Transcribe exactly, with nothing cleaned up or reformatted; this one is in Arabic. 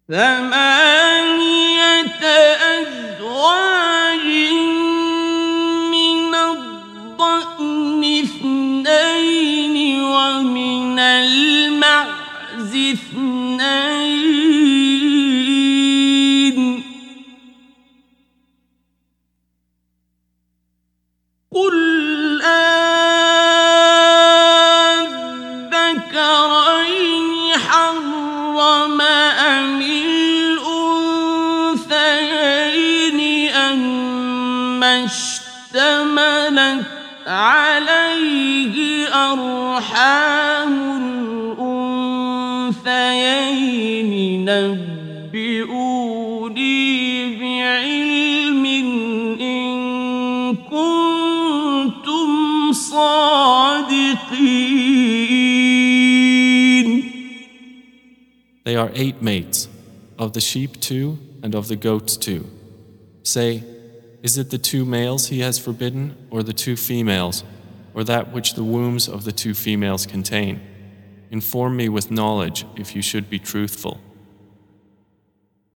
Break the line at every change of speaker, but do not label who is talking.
ثمانية أزواج من الضأن اثنين ومن المعز اثنين قل أذكرين حرم أم الأنثيين أما اشتملت عليه أرحام الأنثيين نبئوني بعلم إن كنتم صادقين.
They are eight mates, of the sheep two and of the goats two. Say, is it the two males he has forbidden, or the two females, or that which the wombs of the two females contain? Inform me with knowledge if you should be truthful.